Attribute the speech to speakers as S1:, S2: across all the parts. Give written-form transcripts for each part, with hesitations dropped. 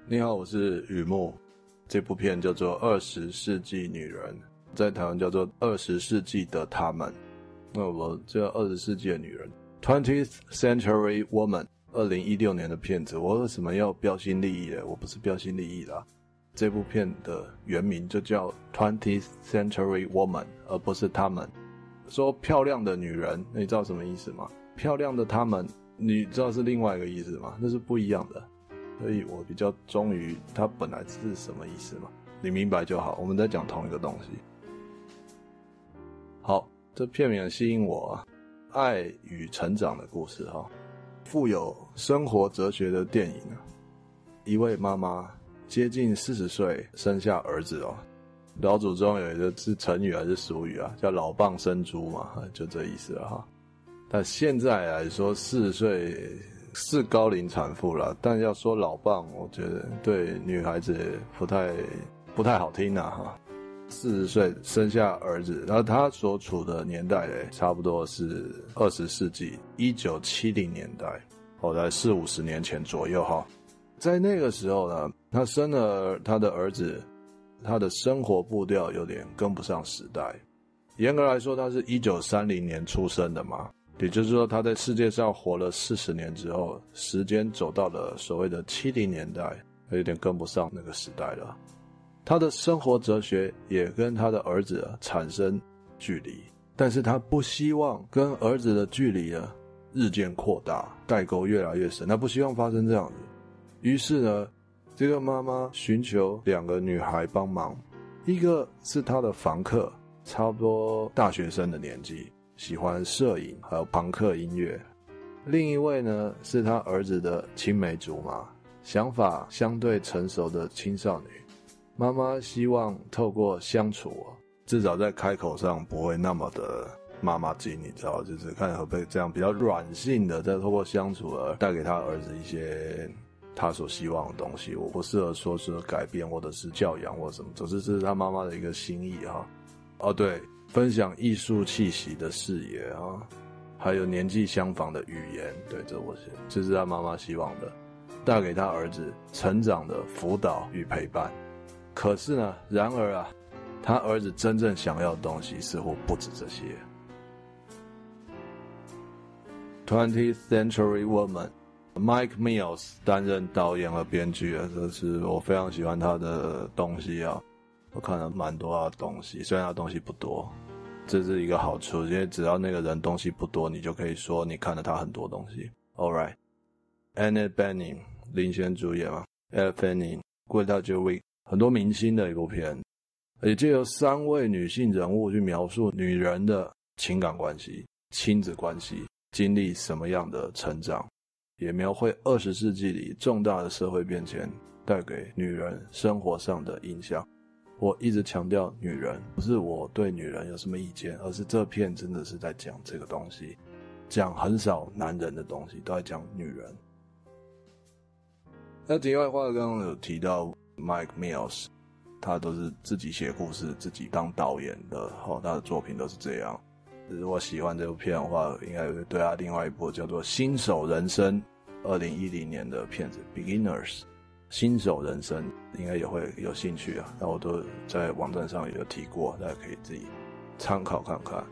S1: 你好，我是雨木。这部片叫做20世纪女人，在台湾叫做20世纪的她们。那我这20世纪的女人 20th Century Woman 2016年的片子，我为什么要标新立异呢？我不是标新立异啦，这部片的原名就叫 20th Century Woman 而不是她们。说漂亮的女人，你知道什么意思吗？漂亮的她们，你知道是另外一个意思吗？那是不一样的。所以我比较忠于它本来是什么意思嘛，你明白就好，我们在讲同一个东西。好，这片名很吸引我啊，爱与成长的故事哈，富有生活哲学的电影啊。一位妈妈接近40岁生下儿子哦，老祖宗有一个是成语还是俗语啊，叫老蚌生珠嘛，就这意思了哈。但现在来说40岁是高龄产妇啦，但要说老蚌，我觉得对女孩子不太好听啊哈。40岁生下儿子，然后他所处的年代差不多是20世纪1970年代，在40-50年前左右哈。在那个时候呢，他生了他的儿子，他的生活步调有点跟不上时代。严格来说，他是1930年出生的嘛。也就是说，他在世界上活了40年之后，时间走到了所谓的70年代，有点跟不上那个时代了。他的生活哲学也跟他的儿子产生距离，但是他不希望跟儿子的距离日渐扩大，代沟越来越深，他不希望发生这样子。于是呢，这个妈妈寻求2个女孩帮忙，一个是他的房客，差不多大学生的年纪，喜欢摄影还有朋克音乐。另一位呢是他儿子的青梅竹马，想法相对成熟的青少女。妈妈希望透过相处至少在开口上不会那么的妈妈经，你知道，就是看会不会这样比较软性的，再透过相处而带给他儿子一些他所希望的东西。我不适合说是改变或者是教养或什么，总之这是他妈妈的一个心意哈。对，分享艺术气息的视野啊，还有年纪相仿的语言，对，这是他妈妈希望的，带给他儿子成长的辅导与陪伴。可是呢，然而他儿子真正想要的东西似乎不止这些。20th Century Woman Mike Mills 担任导演和编剧这是我非常喜欢他的东西啊，我看了蛮多他的东西，虽然他东西不多，这是一个好处，因为只要那个人东西不多，你就可以说你看了他很多东西。 Alright， Annette Bening 领衔主演嘛， Elle Fanning、 Greta Gerwig， 很多明星的一部片，也借由3位女性人物去描述女人的情感关系、亲子关系经历什么样的成长，也描绘20世纪里重大的社会变迁带给女人生活上的影响。我一直强调女人，不是我对女人有什么意见，而是这片真的是在讲这个东西，讲很少男人的东西，都在讲女人。那题外话，刚刚有提到 Mike Mills， 他都是自己写故事，自己当导演的，他的作品都是这样。如果喜欢这部片的话，应该会对他另外一部叫做《新手人生》2010年的片子 Beginners， 新手人生应该也会有兴趣啊。那我都在网站上也有提过，大家可以自己参考看看。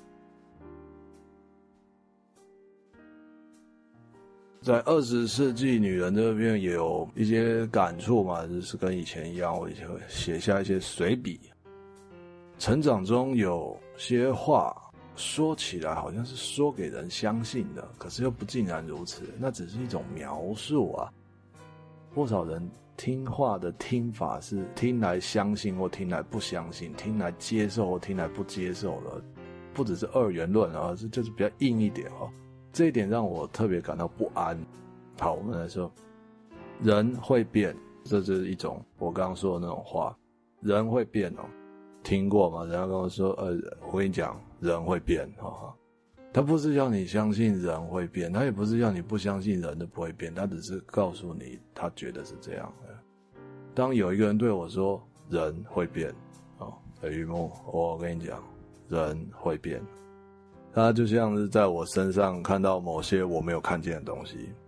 S1: 在20世纪女人这边也有一些感触嘛，就是跟以前一样，我以前会写下一些随笔。成长中有些话说起来好像是说给人相信的，可是又不尽然如此，那只是一种描述啊。多少人听话的听法是听来相信或听来不相信，听来接受或听来不接受的，不只是二元论而是就是比较硬一点这一点让我特别感到不安。好，我们来说，人会变，这就是一种我刚刚说的那种话，人会变听过吗？人家跟我说我跟你讲，人会变他不是要你相信人会变，他也不是要你不相信人都不会变，他只是告诉你他觉得是这样的。当有一个人对我说人会变雨木，我跟你讲，人会变，他就像是在我身上看到某些我没有看见的东西，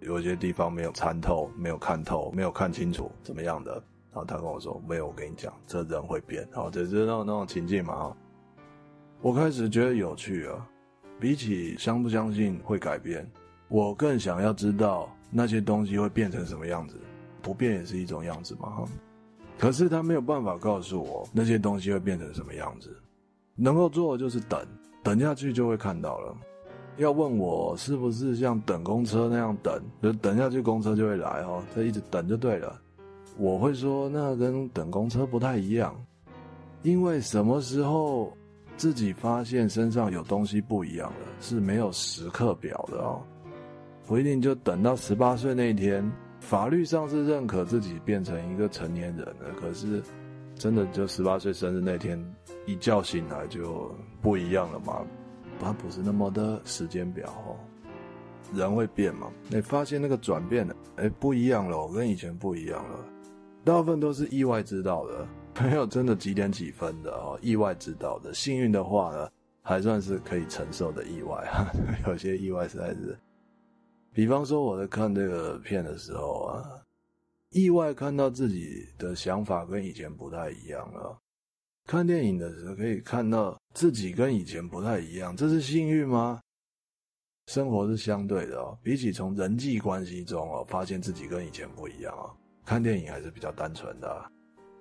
S1: 有一些地方没有参透，没有看透，没有看清楚怎么样的，然后他跟我说没有，我跟你讲这人会变，这就是那种情境嘛。我开始觉得有趣啊，比起相不相信会改变，我更想要知道那些东西会变成什么样子，不变也是一种样子嘛。可是他没有办法告诉我那些东西会变成什么样子，能够做的就是等下去就会看到了。要问我是不是像等公车那样等，就等下去公车就会来这一直等就对了。我会说那跟等公车不太一样，因为什么时候自己发现身上有东西不一样了，是没有时刻表的不一定就等到18岁那一天。法律上是认可自己变成一个成年人了，可是真的就18岁生日那天一觉醒来就不一样了嘛，它不是那么的时间表人会变嘛，你发现那个转变了，不一样了，我跟以前不一样了。大部分都是意外知道的，没有真的几点几分的意外知道的。幸运的话呢，还算是可以承受的意外有些意外实在是，比方说我在看这个片的时候意外看到自己的想法跟以前不太一样了。看电影的时候可以看到自己跟以前不太一样，这是幸运吗？生活是相对的比起从人际关系中发现自己跟以前不一样看电影还是比较单纯的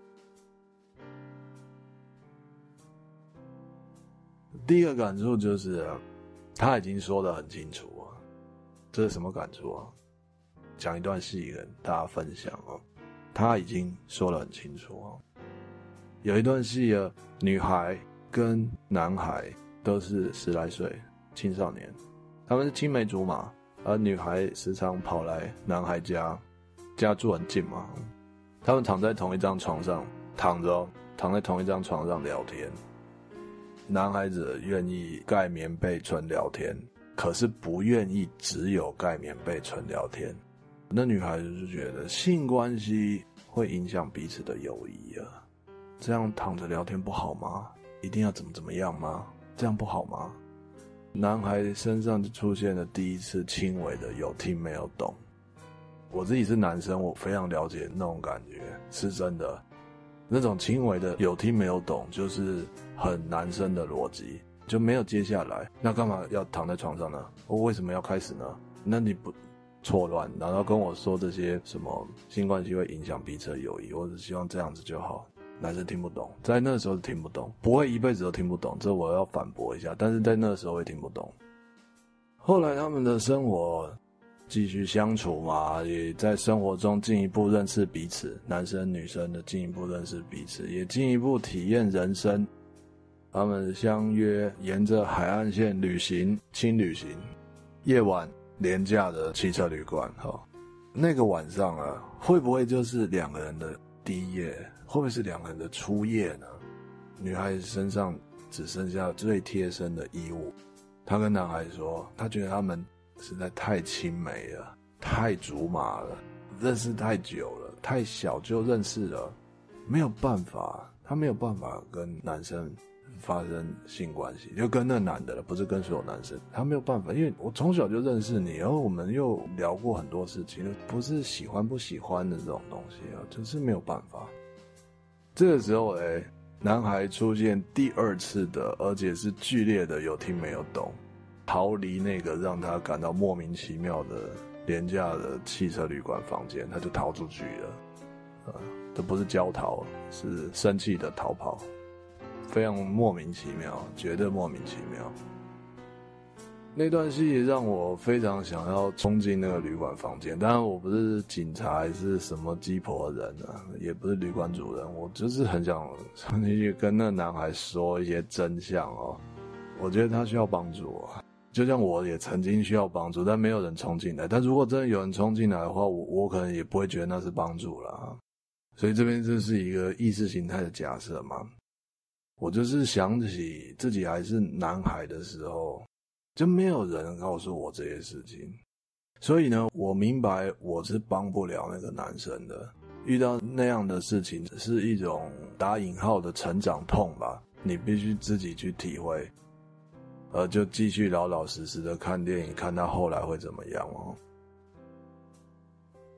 S1: 第一个感触就是他已经说得很清楚这是什么感触讲一段戏跟大家分享他已经说得很清楚有一段戏女孩跟男孩都是10来岁青少年，他们是青梅竹马，而女孩时常跑来男孩家住很近嘛，他们躺在同一张床上躺在同一张床上聊天，男孩子愿意盖棉被纯聊天，可是不愿意只有盖棉被纯聊天。那女孩子就觉得性关系会影响彼此的友谊这样躺着聊天不好吗？一定要怎么样吗？这样不好吗？男孩身上就出现了第一次轻微的有听没有懂。我自己是男生，我非常了解那种感觉，是真的。那种轻微的有听没有懂，就是很男生的逻辑，就没有接下来。那干嘛要躺在床上呢？我为什么要开始呢？那你不错乱，然后跟我说这些什么性关系会影响彼此的友谊，我只希望这样子就好。男生听不懂，在那时候听不懂，不会一辈子都听不懂，这我要反驳一下，但是在那时候会听不懂。后来他们的生活继续相处嘛，也在生活中进一步认识彼此，男生女生的进一步认识彼此，也进一步体验人生。他们相约沿着海岸线旅行，轻旅行，夜晚廉价的汽车旅馆那个晚上会不会就是两个人的第一夜？会不会是两个人的初夜呢？女孩子身上只剩下最贴身的衣物，她跟男孩说，她觉得他们实在太青梅了，太竹马了，认识太久了，太小就认识了，没有办法，她没有办法跟男生发生性关系，就跟那男的了，不是跟所有男生，她没有办法，因为我从小就认识你，然后我们又聊过很多事情，不是喜欢不喜欢的这种东西就是没有办法。这个时候男孩出现第二次的，而且是剧烈的有听没有懂，逃离那个让他感到莫名其妙的廉价的汽车旅馆房间，他就逃出去了这不是焦逃，是生气的逃跑，非常莫名其妙，绝对莫名其妙。那段戏让我非常想要冲进那个旅馆房间，当然我不是警察还是什么鸡婆人也不是旅馆主人，我就是很想冲进去跟那男孩说一些真相我觉得他需要帮助就像我也曾经需要帮助，但没有人冲进来，但如果真的有人冲进来的话，我可能也不会觉得那是帮助了所以这边这是一个意识形态的假设嘛。我就是想起自己还是男孩的时候，就没有人告诉我这些事情，所以呢，我明白我是帮不了那个男生的。遇到那样的事情是一种打引号的成长痛吧，你必须自己去体会，就继续老老实实的看电影，看他后来会怎么样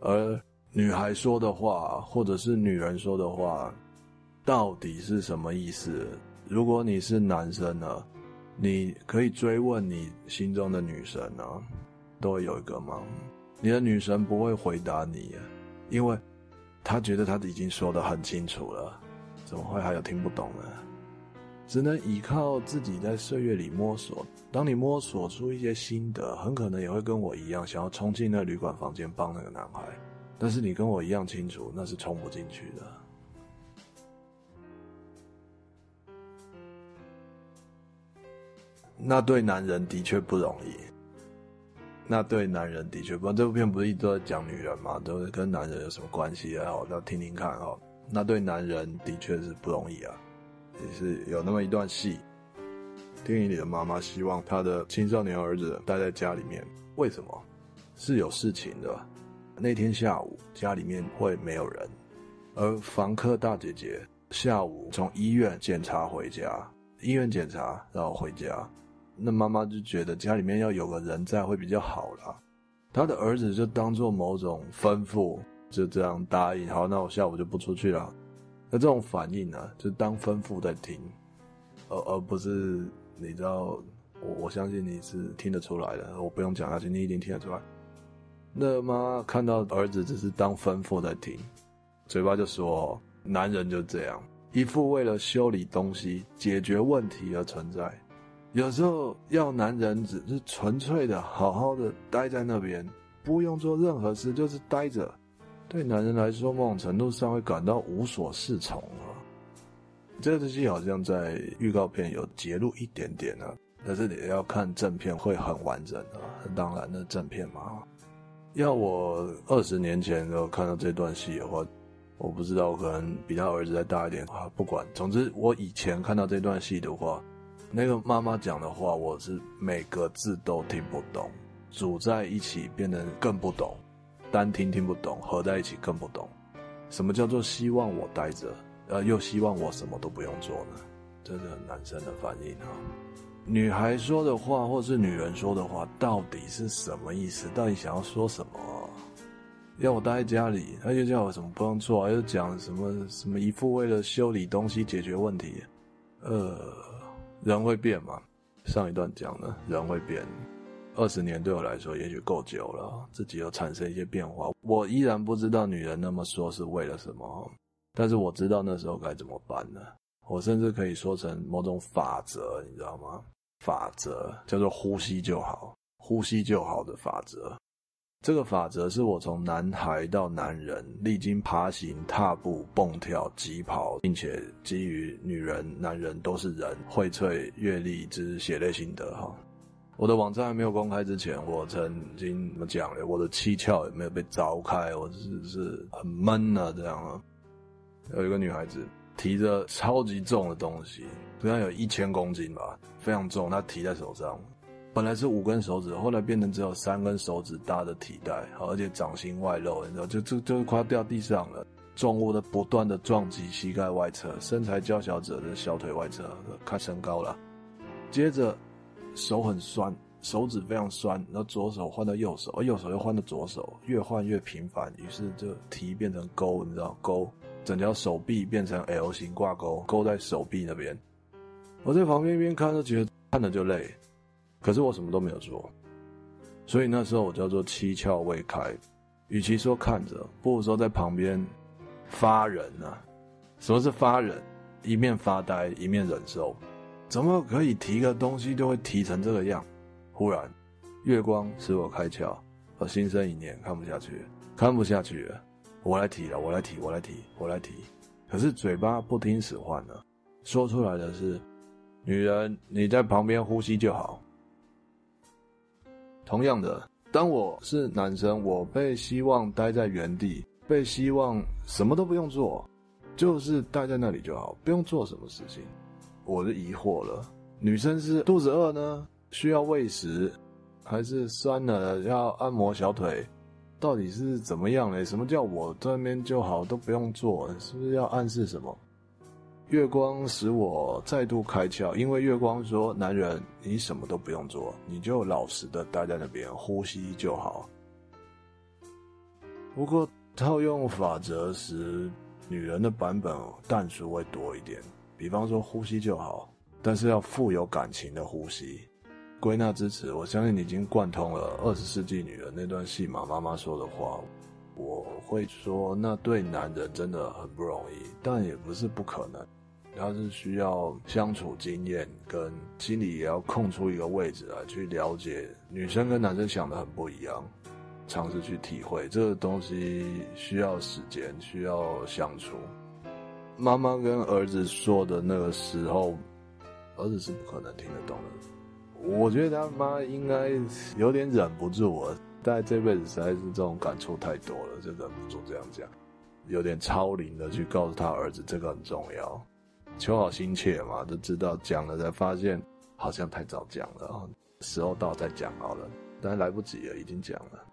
S1: 而女孩说的话，或者是女人说的话，到底是什么意思？如果你是男生呢，你可以追问你心中的女神啊，都会有一个吗？你的女神不会回答你，因为她觉得她已经说得很清楚了，怎么会还有听不懂呢？只能依靠自己在岁月里摸索。当你摸索出一些心得，很可能也会跟我一样，想要冲进那旅馆房间帮那个男孩，但是你跟我一样清楚，那是冲不进去的。那对男人的确不容易，那对男人的确不，这部片不是一直都在讲女人吗？都是跟男人有什么关系啊？要听听看哦。那对男人的确是不容易啊，也是有那么一段戏，电影里的妈妈希望她的青少年儿子待在家里面，为什么？是有事情的。那天下午家里面会没有人，而房客大姐姐下午从医院检查回家，医院检查然后回家。那妈妈就觉得家里面要有个人在会比较好啦，他的儿子就当作某种吩咐，就这样答应，好，那我下午就不出去了。那这种反应呢，就当吩咐在听，而不是你知道，我相信你是听得出来的，我不用讲下去，你一定听得出来。那妈看到儿子只是当吩咐在听，嘴巴就说，男人就这样，一副为了修理东西、解决问题而存在。有时候要男人只是纯粹的好好的待在那边，不用做任何事，就是待着，对男人来说某种程度上会感到无所适从啊。这个戏好像在预告片有揭露一点点啊，但是也要看正片会很完整啊。当然那正片嘛，要我20年前有看到这段戏的话，我不知道，可能比他儿子再大一点啊，不管，总之我以前看到这段戏的话，那个妈妈讲的话，我是每个字都听不懂，组在一起变得更不懂，单听不懂，合在一起更不懂。什么叫做希望我待着，又希望我什么都不用做呢？这是很男生的反应啊。女孩说的话，或是女人说的话，到底是什么意思？到底想要说什么？要我待在家里，他就叫我什么不用做，又讲什么一副为了修理东西解决问题。人会变嘛，上一段讲了，人会变。20年对我来说也许够久了，自己有产生一些变化。我依然不知道女人那么说是为了什么，但是我知道那时候该怎么办呢？我甚至可以说成某种法则，你知道吗？法则叫做呼吸就好，呼吸就好的法则。这个法则是我从男孩到男人，历经爬行、踏步、蹦跳、疾跑，并且基于女人、男人都是人，荟萃阅历之血泪心得哈。我的网站还没有公开之前，我曾经怎么讲了？我的七窍也没有被凿开，我是很闷啊这样啊。有一个女孩子提着超级重的东西，好像有1000公斤吧，非常重，她提在手上。本来是5根手指，后来变成只有3根手指搭的提袋，而且掌心外露，你知道，就快要掉地上了。重物的不断的撞击膝盖外侧，身材娇小者的小腿外侧，看身高了。接着手很酸，手指非常酸，然后左手换到右手，而右手又换到左手，越换越频繁，于是就提变成勾，你知道，勾，整条手臂变成 L 型挂钩，勾在手臂那边。我在旁边一边看就觉得看了就累。可是我什么都没有做，所以那时候我叫做七窍未开。与其说看着，不如说在旁边发人啊。什么是发人？一面发呆，一面忍受。怎么可以提个东西就会提成这个样？忽然，月光使我开窍，我心生一念，看不下去了。我来提。可是嘴巴不听使唤了，说出来的是：女人，你在旁边呼吸就好。同样的，当我是男生，我被希望待在原地，被希望什么都不用做，就是待在那里就好，不用做什么事情。我就疑惑了，女生是肚子饿呢，需要喂食，还是酸了要按摩小腿？到底是怎么样嘞？什么叫我在那边就好，都不用做？是不是要暗示什么？月光使我再度开窍，因为月光说：男人，你什么都不用做，你就老实的待在那边，呼吸就好。 不过套用法则时，女人的版本但数会多一点，比方说呼吸就好，但是要富有感情的呼吸。归纳之词，我相信你已经贯通了20世纪女人那段戏码妈妈说的话。我会说，那对男人真的很不容易，但也不是不可能。他是需要相处经验，跟心里也要空出一个位置来去了解女生跟男生想的很不一样，尝试去体会这个东西需要时间，需要相处。妈妈跟儿子说的那个时候，儿子是不可能听得懂的。我觉得他妈应该有点忍不住我，但这辈子实在是这种感触太多了，就忍不住这样讲，有点超龄的去告诉他儿子这个很重要。求好心切嘛，就知道讲了才发现好像太早讲了，时候到再讲好了，但来不及了，已经讲了。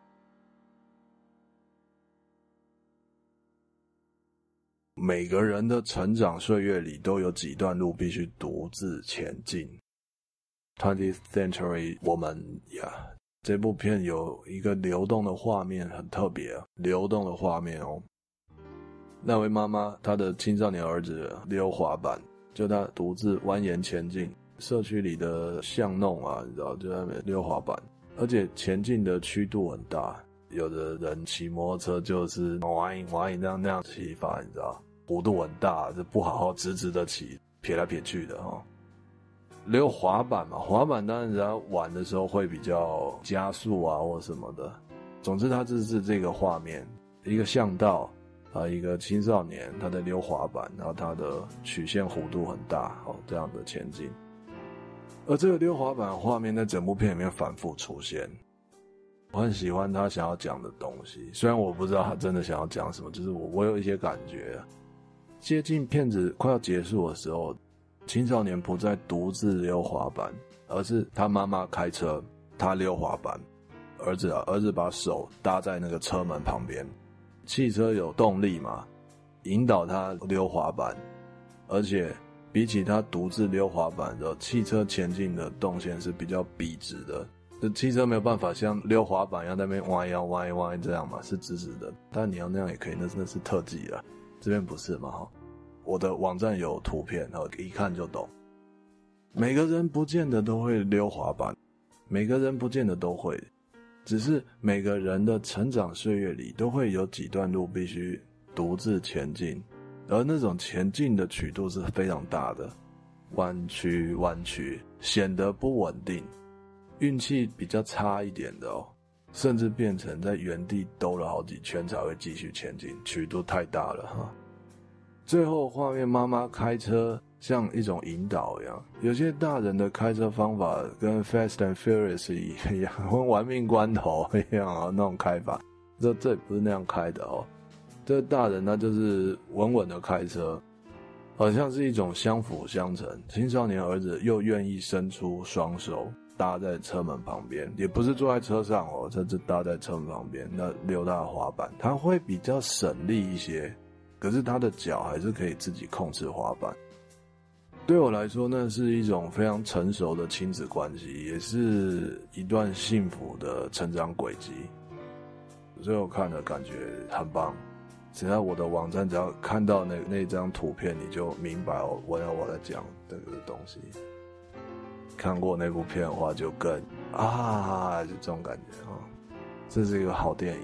S1: 每个人的成长岁月里都有几段路必须独自前进。20th Century Woman 呀，这部片有一个流动的画面很特别，流动的画面哦。那位妈妈，她的青少年儿子溜滑板，就他独自蜿蜒前进，社区里的巷弄啊，你知道，就在那边溜滑板，而且前进的曲度很大，有的人骑摩托车就是那样骑法，你知道，弧度很大，就不好好直直的骑，撇来撇去的齁。溜滑板嘛，滑板当然人家玩的时候会比较加速啊或什么的。总之它就是这个画面，一个巷道一个青少年他在溜滑板，然后他的曲线弧度很大这样的前进。而这个溜滑板画面在整部片里面反复出现，我很喜欢他想要讲的东西，虽然我不知道他真的想要讲什么，就是我有一些感觉。接近片子快要结束的时候，青少年不再独自溜滑板，而是他妈妈开车，他溜滑板，儿子把手搭在那个车门旁边，汽车有动力嘛，引导他溜滑板，而且比起他独自溜滑板的汽车前进的动线是比较笔直的，这汽车没有办法像溜滑板一样在那边歪这样嘛，是直直的，但你要那样也可以，那是特技啦，这边不是嘛。我的网站有图片，一看就懂。每个人不见得都会溜滑板，每个人不见得都会，只是每个人的成长岁月里都会有几段路必须独自前进，而那种前进的曲度是非常大的，弯曲显得不稳定，运气比较差一点的甚至变成在原地兜了好几圈才会继续前进，曲度太大了哈。最后画面妈妈开车像一种引导一样，有些大人的开车方法跟 Fast and Furious 一样，跟玩命关头一样那种开法，这不是那样开的这大人他就是稳稳的开车，好像是一种相辅相成。青少年儿子又愿意伸出双手搭在车门旁边，也不是坐在车上他是搭在车门旁边，那溜他的滑板，他会比较省力一些，可是他的脚还是可以自己控制滑板。对我来说，那是一种非常成熟的亲子关系，也是一段幸福的成长轨迹。所以我看了感觉很棒。只要我的网站只要看到那张图片，你就明白我在讲这个东西。看过那部片的话，就更就这种感觉这是一个好电影。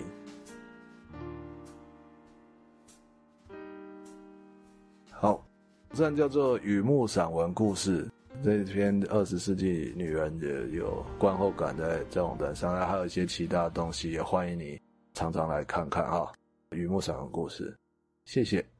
S1: 好，这站叫做雨幕散文故事，这篇20世纪女人也有观后感在网站上，还有一些其他的东西，也欢迎你常常来看看雨幕散文故事，谢谢。